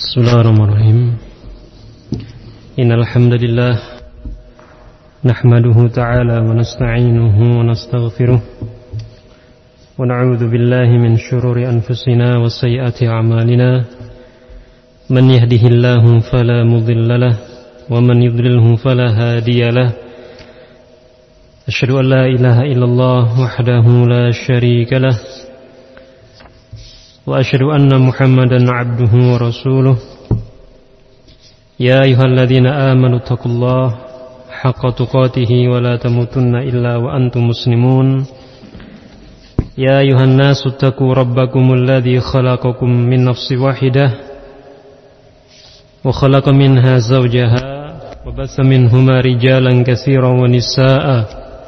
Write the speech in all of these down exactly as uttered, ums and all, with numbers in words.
Bismillahirrahmanirrahim. Innal hamdalillah nahmaduhu ta'ala wa nasta'inuhu wa nastaghfiruh wa na'udzu billahi min shururi anfusina wa sayyiati a'malina. Man yahdihillahu fala mudilla lahu wa man yudlilhu fala hadiya lahu. Asyhadu an la ilaha illallah wahdahu la syarika lahu wa asyhadu anna Muhammadan 'abduhu wa rasuluh. Ya ayyuhalladzina amanu taqullaha haqqa tuqatih wa la tamutunna illa wa antum muslimun. Ya ayyuhan nasu taqu rabbakumul ladzi khalaqakum min nafsin wahidah wa khalaqa minha zawjaha wa bassa minhuma rijalan katsiran wa nisaa'a.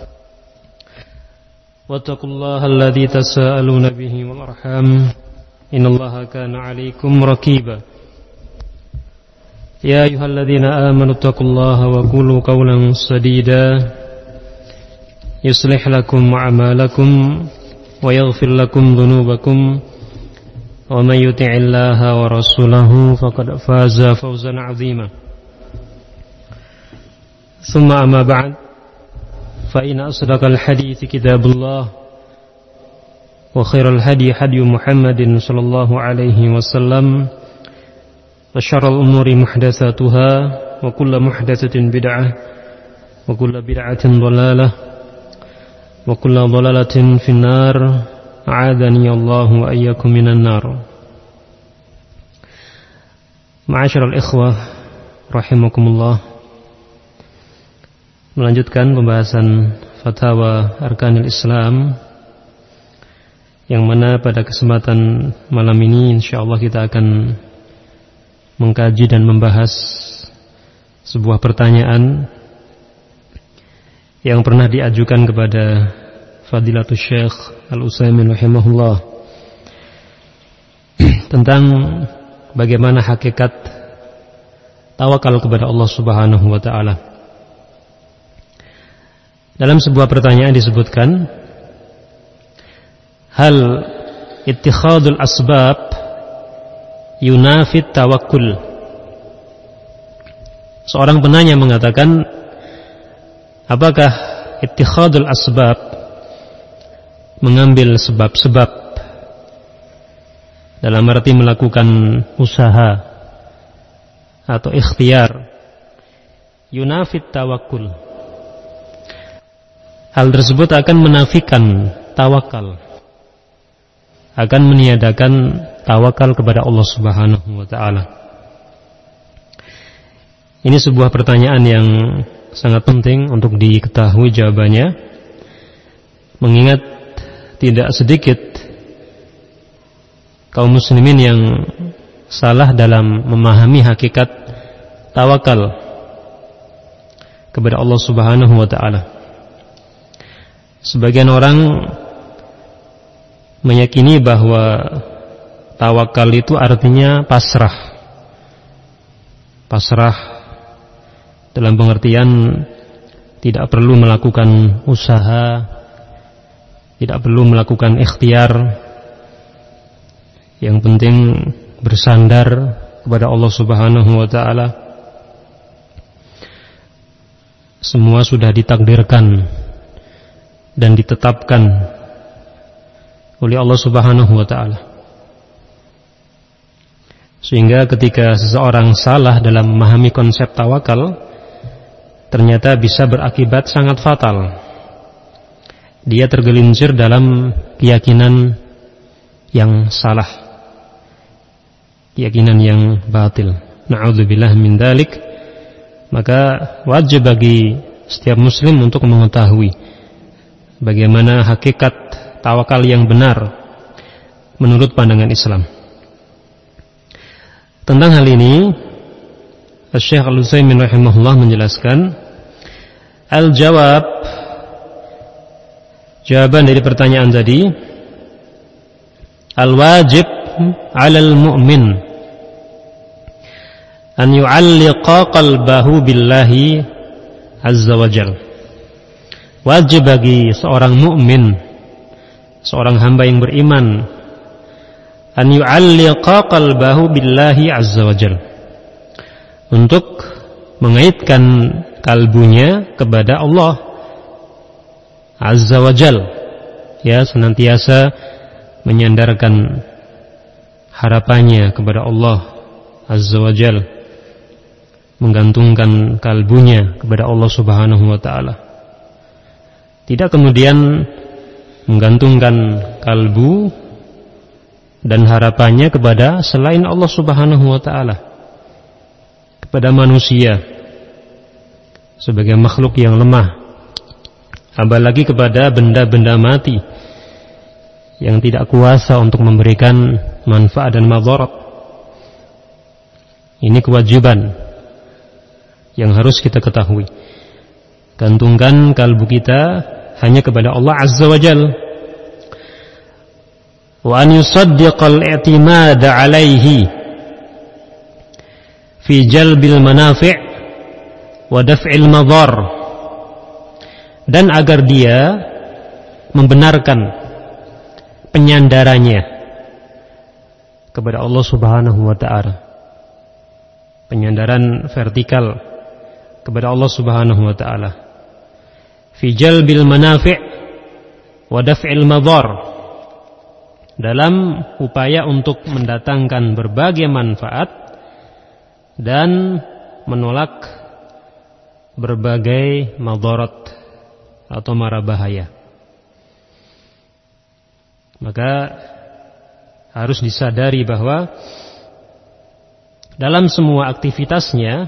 Wattaqullaha alladzi tasaaluna bihi wal arham. Innallaha kana 'alaikum raqiba. Ya ayyuhalladzina amanu taqullaha wa qulu qawlan sadida yuslih lakum a'malakum wa yaghfir lakum dhunubakum wa may yuti'illaha wa rasulahu faqad faza fawzan 'azima. Tsumma amma ba'd, fa inna asdaqal hadithi kitabullah wa khairal hadi hadi Muhammadin sallallahu alaihi wasallam wa syarrul umuri muhdatsatuha wa kullu muhdatsatin bid'ah wa kullu bid'atin dhalalah wa kullu dhalalatin finnar. A'adani Allahu wa iyyakum minan nar. Ma'asyiral ikhwah rahimakumullah. Melanjutkan pembahasan fatwa Arkanil Islam, yang mana pada kesempatan malam ini insyaallah kita akan mengkaji dan membahas sebuah pertanyaan yang pernah diajukan kepada Fadilatul Syekh Al-Utsaimin rahimahullah tentang bagaimana hakikat tawakal kepada Allah Subhanahu wa taala. Dalam sebuah pertanyaan disebutkan, hal ittikhadul asbab yunafit tawakkul. Seorang penanya mengatakan, apakah ittikhadul asbab, mengambil sebab-sebab dalam arti melakukan usaha atau ikhtiar, yunafit tawakkul, hal tersebut akan menafikan tawakal, akan meniadakan tawakal kepada Allah Subhanahu wa taala. Ini sebuah pertanyaan yang sangat penting untuk diketahui jawabannya, mengingat tidak sedikit kaum muslimin yang salah dalam memahami hakikat tawakal kepada Allah Subhanahu wa taala. Sebagian orang meyakini bahwa tawakal itu artinya pasrah. Pasrah dalam pengertian tidak perlu melakukan usaha, tidak perlu melakukan ikhtiar. Yang penting bersandar kepada Allah Subhanahu wa taala. Semua sudah ditakdirkan dan ditetapkan oleh Allah Subhanahu wa taala. Sehingga ketika seseorang salah dalam memahami konsep tawakal, ternyata bisa berakibat sangat fatal. Dia tergelincir dalam keyakinan yang salah, keyakinan yang batil. Na'udzubillah min dzalik. Maka wajib bagi setiap muslim untuk mengetahui bagaimana hakikat tawakal yang benar menurut pandangan Islam. Tentang hal ini, Syekh Al-Utsaimin rahimahullah menjelaskan, al-jawab, jawaban dari pertanyaan tadi, al-wajib 'alal mu'min an yu'alliqa qalbahu billahi azza wa jalla. Wajib bagi seorang mukmin, seorang hamba yang beriman, an yu'alliqa qalbahu billahi azza wa jalla, untuk mengaitkan kalbunya kepada Allah azza wa jalla, ya, senantiasa menyandarkan harapannya kepada Allah azza wa jalla, menggantungkan kalbunya kepada Allah subhanahu wa ta'ala. Tidak kemudian menggantungkan kalbu dan harapannya kepada selain Allah subhanahu wa ta'ala, kepada manusia sebagai makhluk yang lemah, apalagi kepada benda-benda mati yang tidak kuasa untuk memberikan manfaat dan madarat. Ini kewajiban yang harus kita ketahui. Gantungkan kalbu kita hanya kepada Allah azza wa jalla. Wa an yusaddiqal i'timada alaihi fi jalbil manafi' wa daf'il madhar, dan agar dia membenarkan penyandarannya kepada Allah subhanahu wa ta'ala, penyandaran vertikal kepada Allah subhanahu wa ta'ala, fi jalbil manafi' wa daf'il madhar, dalam upaya untuk mendatangkan berbagai manfaat dan menolak berbagai madarat atau mara bahaya. Maka harus disadari bahwa dalam semua aktivitasnya,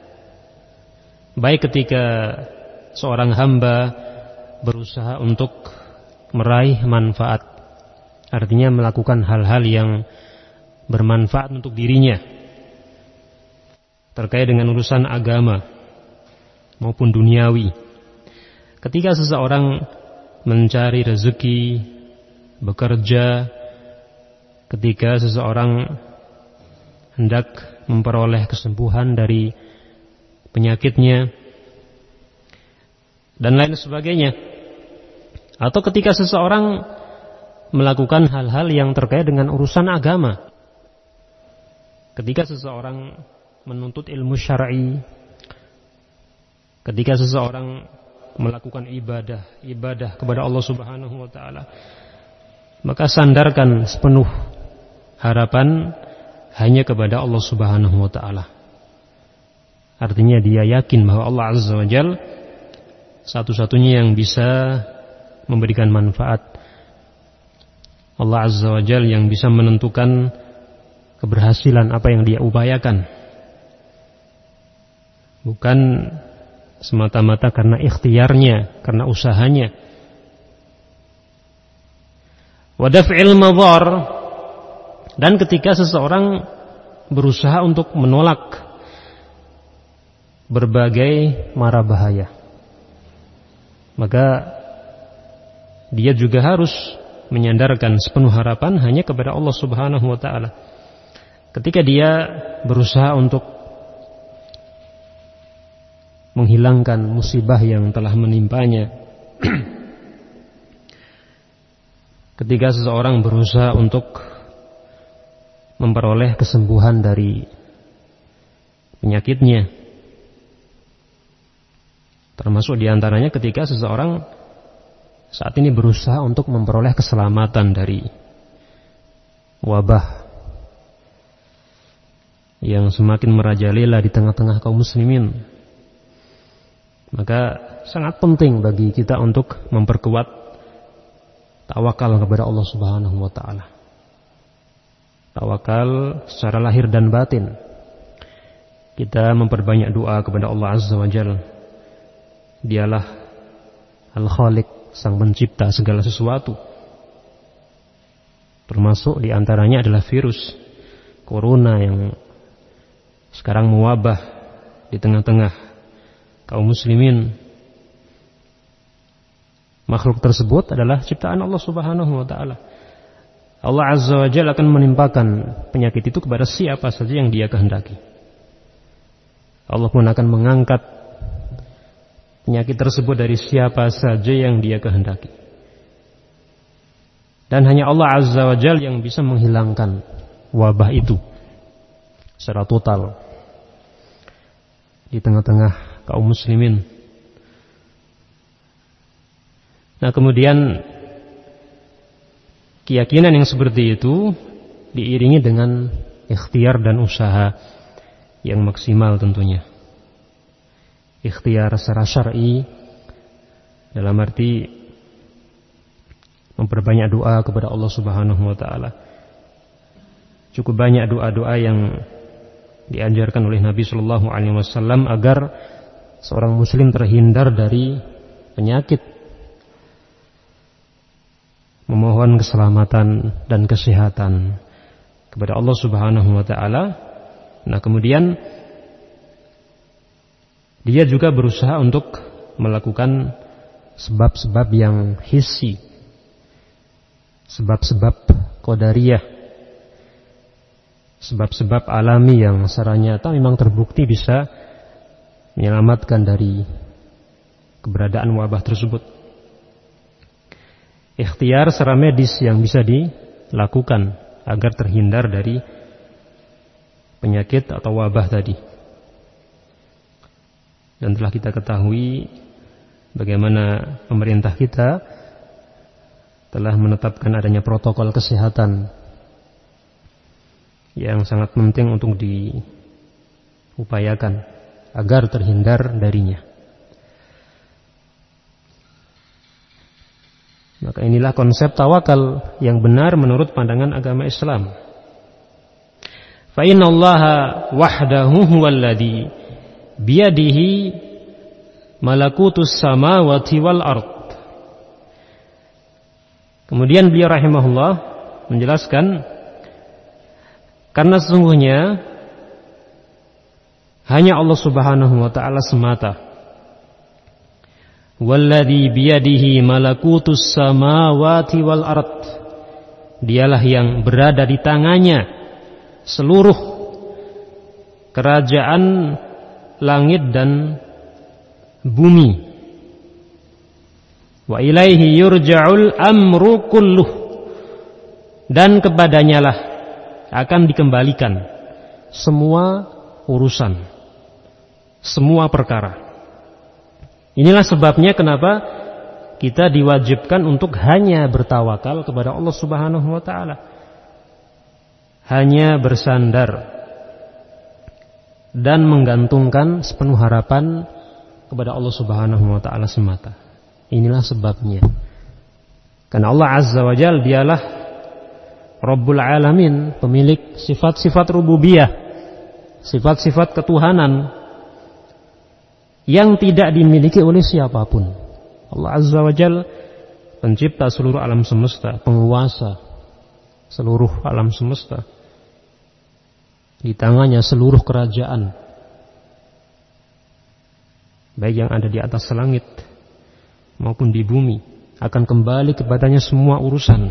baik ketika seorang hamba berusaha untuk meraih manfaat, artinya melakukan hal-hal yang bermanfaat untuk dirinya terkait dengan urusan agama maupun duniawi, ketika seseorang mencari rezeki, bekerja, ketika seseorang hendak memperoleh kesembuhan dari penyakitnya dan lain sebagainya, atau ketika seseorang melakukan hal-hal yang terkait dengan urusan agama, ketika seseorang menuntut ilmu syar'i, ketika seseorang melakukan ibadah ibadah kepada Allah subhanahu wa ta'ala, maka sandarkan sepenuh harapan hanya kepada Allah subhanahu wa ta'ala. Artinya dia yakin bahwa Allah azza wa jalla satu-satunya yang bisa memberikan manfaat, Allah azza wa jalla yang bisa menentukan keberhasilan apa yang dia upayakan, bukan semata-mata karena ikhtiarnya, karena usahanya. Wa daf'il madhar, dan ketika seseorang berusaha untuk menolak berbagai mara bahaya, maka dia juga harus menyandarkan sepenuh harapan hanya kepada Allah subhanahu wa ta'ala. Ketika dia berusaha untuk menghilangkan musibah yang telah menimpanya, ketika seseorang berusaha untuk memperoleh kesembuhan dari penyakitnya, termasuk diantaranya ketika seseorang saat ini berusaha untuk memperoleh keselamatan dari wabah yang semakin merajalela di tengah-tengah kaum muslimin, maka sangat penting bagi kita untuk memperkuat tawakal kepada Allah subhanahu wa ta'ala. Tawakal secara lahir dan batin. Kita memperbanyak doa kepada Allah azza wa jalla. Dialah Al-Khaliq, sang pencipta segala sesuatu. Termasuk diantaranya adalah virus corona yang sekarang mewabah di tengah-tengah kaum muslimin. Makhluk tersebut adalah ciptaan Allah subhanahu wa ta'ala. Allah azza wa jalla akan menimpakan penyakit itu kepada siapa saja yang dia kehendaki. Allah pun akan mengangkat penyakit tersebut dari siapa saja yang dia kehendaki. Dan hanya Allah Azza wa Jalla yang bisa menghilangkan wabah itu secara total di tengah-tengah kaum muslimin. Nah, kemudian keyakinan yang seperti itu diiringi dengan ikhtiar dan usaha yang maksimal tentunya. Ikhtiar secara syar'i dalam arti memperbanyak doa kepada Allah Subhanahu wa taala. Cukup banyak doa-doa yang diajarkan oleh Nabi sallallahu alaihi wasallam agar seorang muslim terhindar dari penyakit, memohon keselamatan dan kesehatan kepada Allah Subhanahu wa taala. Nah, kemudian dia juga berusaha untuk melakukan sebab-sebab yang hissi, sebab-sebab qadariyah, sebab-sebab alami yang secara nyata memang terbukti bisa menyelamatkan dari keberadaan wabah tersebut. Ikhtiar secara medis yang bisa dilakukan agar terhindar dari penyakit atau wabah tadi. Dan telah kita ketahui bagaimana pemerintah kita telah menetapkan adanya protokol kesehatan yang sangat penting untuk diupayakan agar terhindar darinya. Maka inilah konsep tawakal yang benar menurut pandangan agama Islam. Fa innallaha wahdahu huwallazi biyadihi malakutus samawati wal ard. Kemudian beliau rahimahullah menjelaskan, karena sesungguhnya hanya Allah Subhanahu wa taala semata. Walladzi biyadihi malakutus samawati wal ard. Dialah yang berada di tangannya seluruh kerajaan langit dan bumi. Wa ilaihi yurja'ul amru kulluh. Dan kepadanya lah akan dikembalikan semua urusan, semua perkara. Inilah sebabnya kenapa kita diwajibkan untuk hanya bertawakal kepada Allah Subhanahu wa taala. Hanya bersandar dan menggantungkan sepenuh harapan kepada Allah Subhanahu wa taala semata. Inilah sebabnya. Karena Allah Azza wa Jalla dialah Rabbul Alamin, pemilik sifat-sifat rububiyah, sifat-sifat ketuhanan yang tidak dimiliki oleh siapapun. Allah Azza wa Jalla pencipta seluruh alam semesta, penguasa seluruh alam semesta. Di tangannya seluruh kerajaan, baik yang ada di atas langit maupun di bumi, akan kembali kepadanya semua urusan.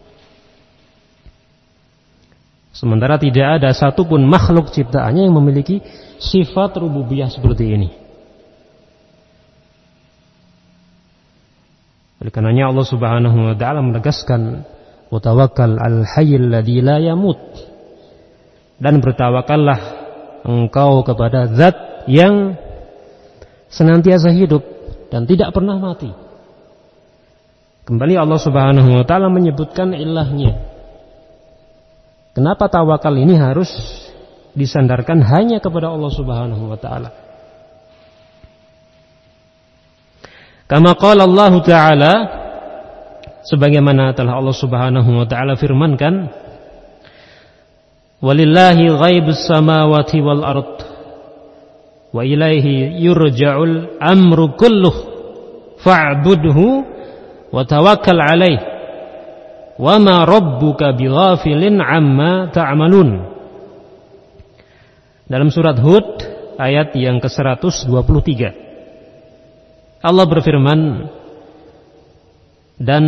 Sementara tidak ada satupun makhluk ciptaannya yang memiliki sifat rububiyah seperti ini. Oleh karenanya Allah Subhanahu wa taala menegaskan, "Wa tawakkal 'alal hayyil ladzi la yamut." Dan bertawakallah engkau kepada zat yang senantiasa hidup dan tidak pernah mati. Kembali Allah Subhanahu wa taala menyebutkan ilahnya. Kenapa tawakal ini harus disandarkan hanya kepada Allah Subhanahu wa taala? Kama qala Allah taala, sebagaimana telah Allah Subhanahu wa taala firmankan, "Walillahi ghaibus samawati wal ard wa ilaihi yurja'ul amru kulluh fa'budhu wa tawakkal 'alaihi wa ma rabbuka bighafilin 'amma ta'malun." Dalam surat Hud ayat yang ke seratus dua puluh tiga Allah berfirman, dan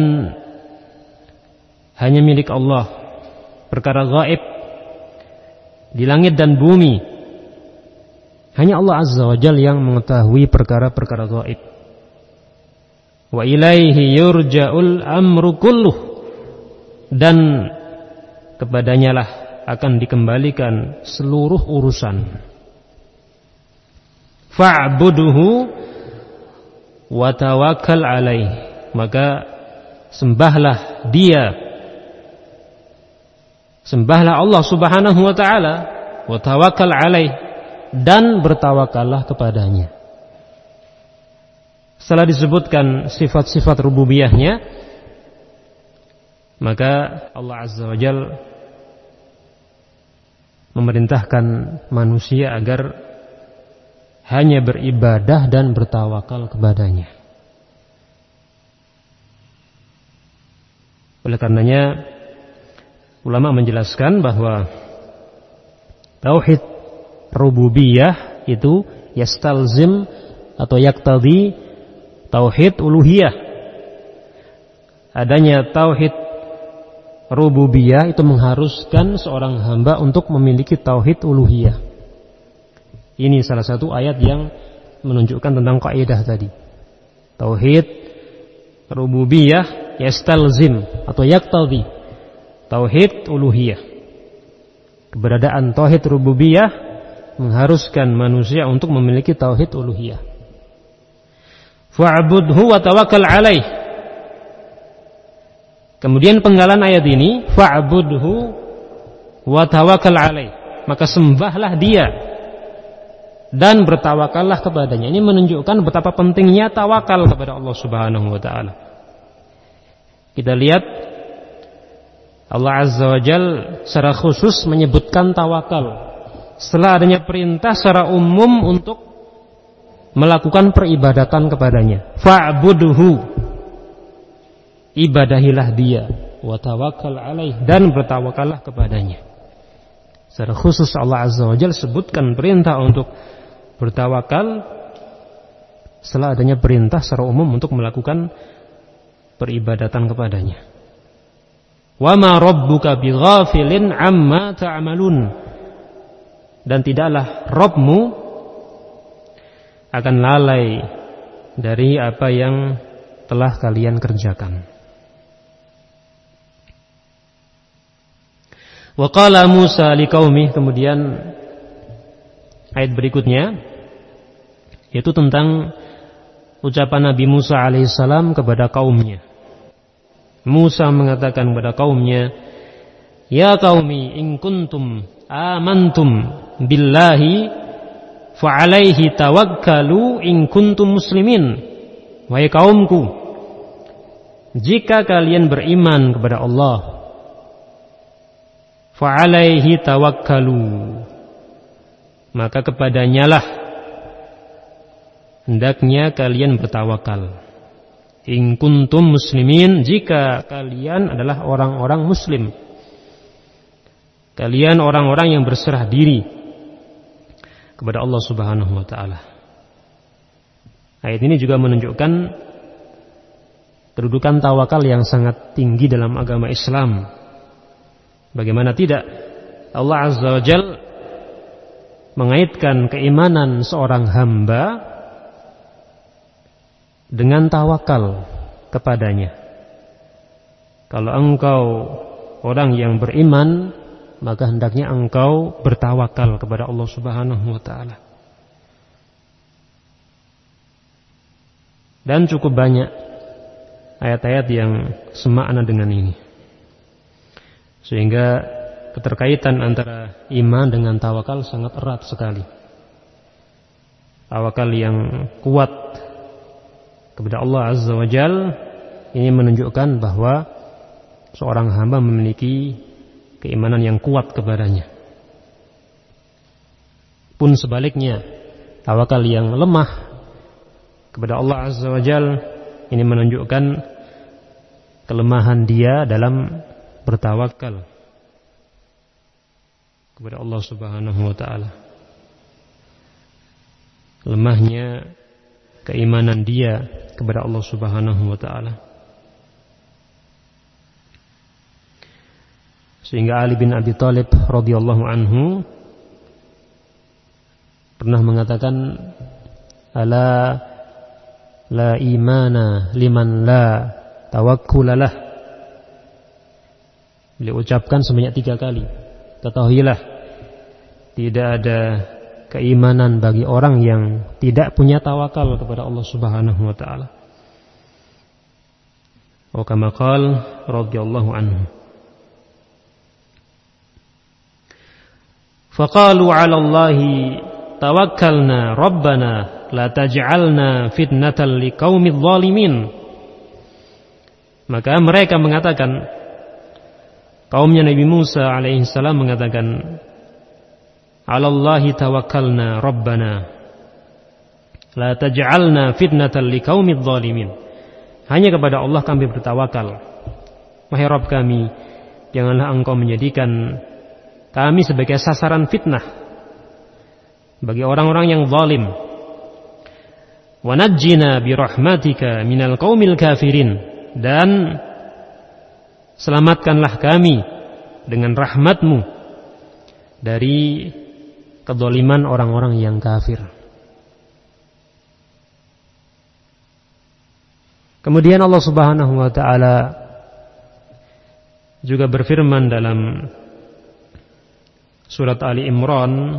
hanya milik Allah perkara gaib di langit dan bumi. Hanya Allah Azza wa Jalla yang mengetahui perkara-perkara gaib. Wa ilaihi yurja'ul amru kulluh. dan kepadanya lah akan dikembalikan seluruh urusan. Fa'buduhu wa tawakkal alaih, maka sembahlah dia, sembahlah Allah Subhanahu wa taala, wa tawakkal alaih, dan bertawakallah kepadanya. Setelah disebutkan sifat-sifat rububiyahnya, maka Allah Azza wa Jalla memerintahkan manusia agar hanya beribadah dan bertawakal kepadanya. Oleh karenanya ulama menjelaskan bahwa tauhid rububiyah itu yastalzim atau yaktadi tauhid uluhiyah. Adanya tauhid rububiyah itu mengharuskan seorang hamba untuk memiliki tauhid uluhiyah. Ini salah satu ayat yang menunjukkan tentang kaidah tadi. Tauhid rububiyah yastalzim atau yaktadi tauhid uluhiyah. Keberadaan tauhid rububiyah mengharuskan manusia untuk memiliki tauhid uluhiyah. Fa'budhu wa tawakkal alaih. Kemudian penggalan ayat ini, fa'budhu wa tawakkal alaih, maka sembahlah dia dan bertawakallah kepadanya. Ini menunjukkan betapa pentingnya tawakal kepada Allah Subhanahu wa taala. Kita lihat Allah Azza wa Jalla secara khusus menyebutkan tawakal setelah adanya perintah secara umum untuk melakukan peribadatan kepadanya. Fa'budhu, ibadahilah dia, wa tawakkal alaih, dan bertawakallah kepadanya. Secara khusus Allah Azza wa Jalla sebutkan perintah untuk bertawakal setelah adanya perintah secara umum untuk melakukan peribadatan kepadanya. Wa ma rabbuka bighafilin amma ta'malun, dan tidaklah Rabbmu akan lalai dari apa yang telah kalian kerjakan. Wa qala Musa liqaumih, kemudian ayat berikutnya yaitu tentang ucapan Nabi Musa alaihissalam kepada kaumnya. Musa mengatakan kepada kaumnya, ya qaumi in kuntum amantum billahi fa'alaihi tawakkalu in kuntum muslimin. Wahai kaumku, jika kalian beriman kepada Allah, fa'alaihi tawakkalu, maka kepadanyalah hendaknya kalian bertawakal. In kuntum muslimin, jika kalian adalah orang-orang muslim, kalian orang-orang yang berserah diri kepada Allah Subhanahu wa taala. Ayat ini juga menunjukkan kedudukan tawakal yang sangat tinggi dalam agama Islam. Bagaimana tidak, Allah Azza wa Jalla mengaitkan keimanan seorang hamba dengan tawakal kepadanya. Kalau engkau orang yang beriman, maka hendaknya engkau bertawakal kepada Allah Subhanahu wa taala. Dan cukup banyak ayat-ayat yang semakna dengan ini, sehingga keterkaitan antara iman dengan tawakal sangat erat sekali. Tawakal yang kuat kepada Allah Azza wa Jalla ini menunjukkan bahwa seorang hamba memiliki keimanan yang kuat kepadanya. Pun sebaliknya, tawakal yang lemah kepada Allah Azza wa Jalla ini menunjukkan kelemahan dia dalam bertawakal kepada Allah Subhanahu wa taala. Lemahnya keimanan dia kepada Allah Subhanahu wa taala. Sehingga Ali bin Abi Thalib radhiyallahu anhu pernah mengatakan, ala la imana liman la tawakkulalah. beliau ucapkan sebanyak tiga kali. Ketahuilah, tidak ada keimanan bagi orang yang tidak punya tawakal kepada Allah Subhanahu wa taala. Wa kama qala radhiyallahu anhu. Faqalu 'ala Allahi tawakkalna rabbana la taj'alna fitnatan liqaumidz zalimin. Maka mereka mengatakan, kaumnya Nabi Musa alaihi salam mengatakan, 'ala Allahi tawakkalna rabbana la taj'alna fitnatan liqaumidz zalimin. Hanya kepada Allah kami bertawakal. Wahai Rabb kami, janganlah Engkau menjadikan kami sebagai sasaran fitnah bagi orang-orang yang zalim. Wa najjina bi rahmatika minal qaumil kafirin, dan selamatkanlah kami dengan rahmat-Mu dari kezaliman orang-orang yang kafir. Kemudian Allah Subhanahu wa taala juga berfirman dalam surat Ali Imran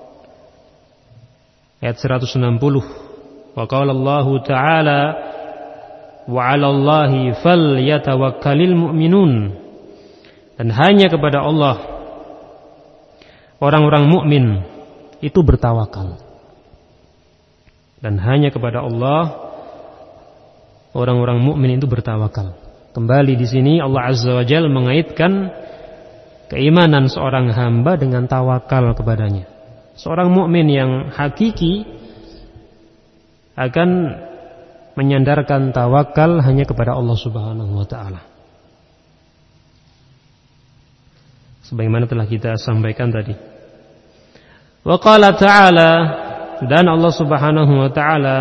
ayat seratus enam puluh, wa qala Allah ta'ala wa 'ala Allahi falyatawakkalul mu'minun, dan hanya kepada Allah orang-orang mukmin itu bertawakal. Dan hanya kepada Allah orang-orang mukmin itu bertawakal. Kembali di sini Allah Azza wa Jalla mengaitkan keimanan seorang hamba dengan tawakal kepadanya. Seorang mukmin yang hakiki akan menyandarkan tawakal hanya kepada Allah Subhanahu wa taala. Sebagaimana telah kita sampaikan tadi. Wa qala ta'ala, dan Allah Subhanahu wa taala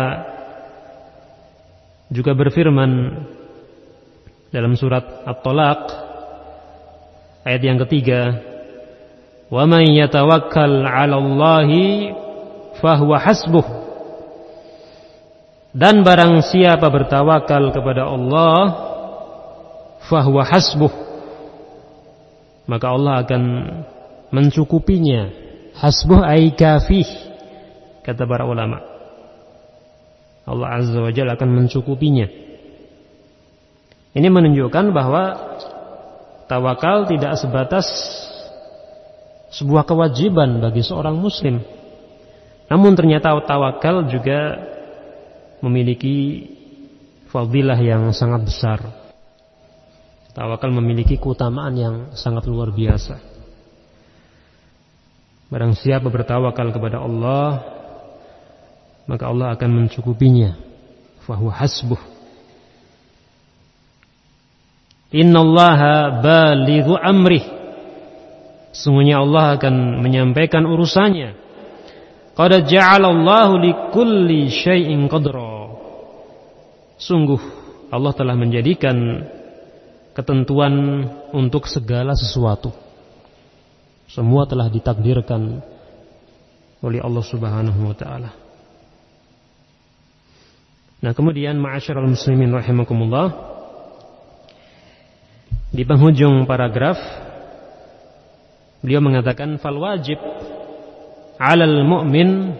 juga berfirman dalam surat At-Talaq ayat yang ketiga, wa man yatawakkal 'ala Allahi fahuwa hasbuh, dan barang siapa bertawakal kepada Allah fahuwa hasbuh, maka Allah akan mencukupinya. Hasbuh ay kafih, kata para ulama. Allah Azza wa Jalla akan mencukupinya. Ini menunjukkan bahwa tawakal tidak sebatas sebuah kewajiban bagi seorang muslim. Namun ternyata tawakal juga memiliki fadilah yang sangat besar. Tawakal memiliki keutamaan yang sangat luar biasa. Barang siapa bertawakal kepada Allah, maka Allah akan mencukupinya. Fahuwa hasbuh. Innallaha balighu amrih. Sungguhnya Allah akan menyampaikan urusannya. Qad ja'alallahu likulli syai'in qadra. Sungguh Allah telah menjadikan ketentuan untuk segala sesuatu. Semua telah ditakdirkan oleh Allah Subhanahu wa taala. Nah, kemudian ma'asyiral muslimin rahimakumullah, di penghujung paragraf beliau mengatakan fal wajib 'alal mu'min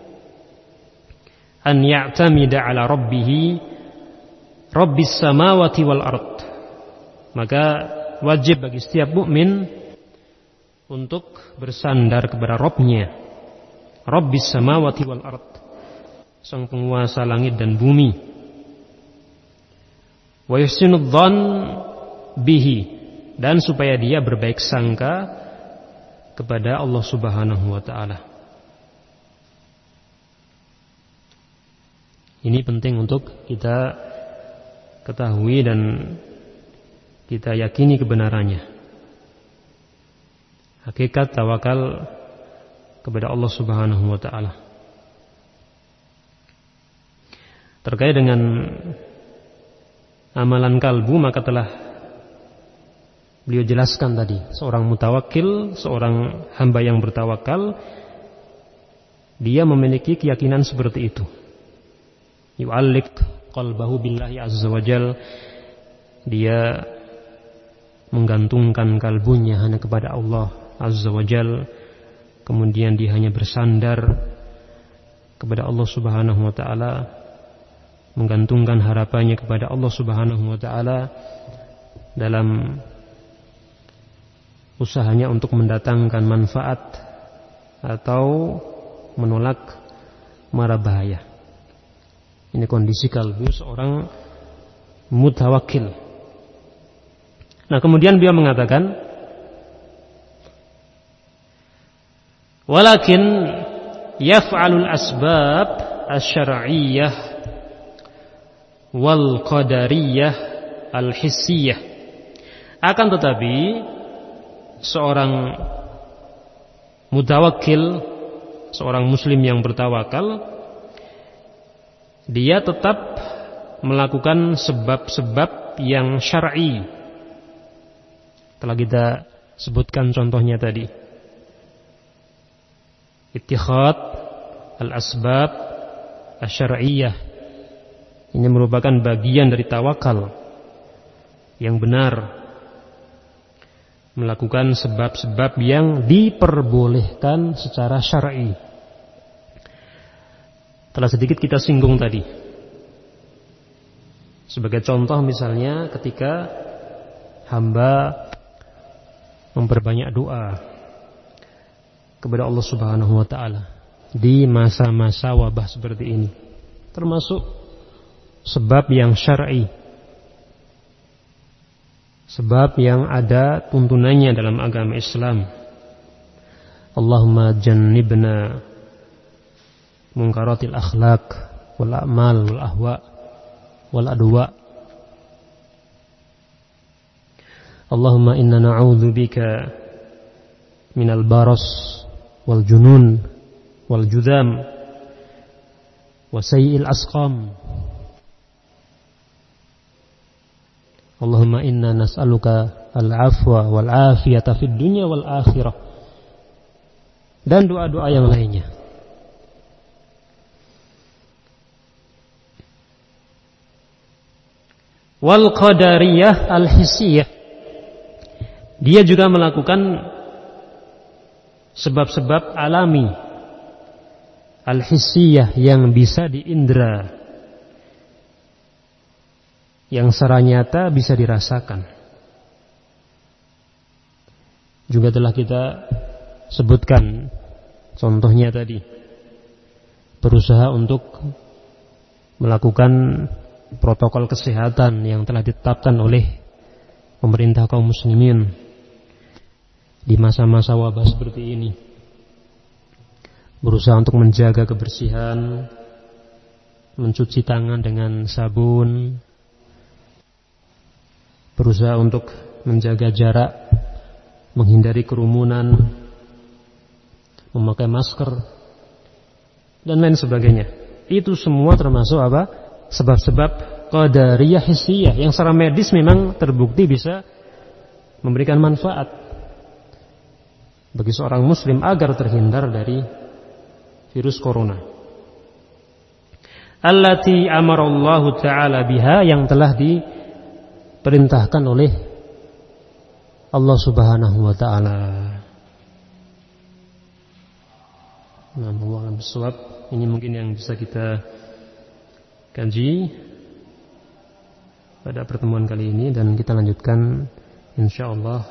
an ya'tamida 'ala rabbih rabbis samawati wal ard. Maka wajib bagi setiap mukmin untuk bersandar kepada Rabb-Nya, Rabbis samawati wal ard, sang penguasa langit dan bumi. Wa yuhsinu dzan bihi, dan supaya dia berbaik sangka kepada Allah Subhanahu wa taala. Ini penting untuk kita ketahui dan kita yakini kebenarannya. Hakikat tawakal kepada Allah Subhanahu wa taala. Terkait dengan amalan kalbu, maka telah beliau jelaskan tadi, seorang mutawakkil, seorang hamba yang bertawakal, dia memiliki keyakinan seperti itu. Yu'alliq qalbahu billahi azza wa jal, dia menggantungkan kalbunya hanya kepada Allah Azza wa Jal, kemudian dia hanya bersandar kepada Allah Subhanahu wa ta'ala, menggantungkan harapannya kepada Allah Subhanahu wa ta'ala dalam usahanya untuk mendatangkan manfaat atau menolak mara bahaya. Ini kondisi kalbu seorang mutawakkil. Nah, kemudian beliau mengatakan, walakin yaf'alul asbab asy-syar'iyyah wal qadariyah al-hissiyah. Akan tetapi seorang mutawakkil, seorang muslim yang bertawakal, dia tetap melakukan sebab-sebab yang syar'i. Telah kita sebutkan contohnya tadi. Ittikhad al-asbab asy-syar'iyyah. Ini merupakan bagian dari tawakal yang benar. Melakukan sebab-sebab yang diperbolehkan secara syar'i. Telah sedikit kita singgung tadi. Sebagai contoh misalnya ketika hamba memperbanyak doa kepada Allah Subhanahu wa ta'ala di masa-masa wabah seperti ini, termasuk sebab yang syar'i, sebab yang ada tuntunannya dalam agama Islam. Allahumma jannibna munkaratil akhlaq wal a'mal wal ahwa wal adwa. Allahumma inna na'udzubika minal baras wal junun wal judam wa sayyi'il asqam. Allahumma inna nas'aluka al-afwa wal afiyata fid dunya wal akhirah. Dan doa-doa yang lainnya. Wal qadariyah al-hissiyah. Dia juga melakukan sebab-sebab alami al-hissiyah yang bisa diindra, yang secara nyata bisa dirasakan. Juga telah kita sebutkan contohnya tadi, berusaha untuk melakukan protokol kesehatan yang telah ditetapkan oleh pemerintah kaum muslimin di masa-masa wabah seperti ini. Berusaha untuk menjaga kebersihan, mencuci tangan dengan sabun, berusaha untuk menjaga jarak, menghindari kerumunan, memakai masker, dan lain sebagainya. Itu semua termasuk apa? Sebab-sebab qadariyah hissiyah yang secara medis memang terbukti bisa memberikan manfaat bagi seorang muslim agar terhindar dari virus corona. Allati amarallahu ta'ala biha, yang telah diperintahkan oleh Allah Subhanahu wa ta'ala. Nah, Allah bisawab. Ini mungkin yang bisa kita kaji pada pertemuan kali ini, dan kita lanjutkan insyaallah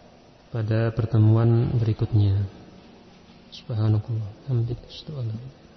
pada pertemuan berikutnya. Subhanallah. Alhamdulillah.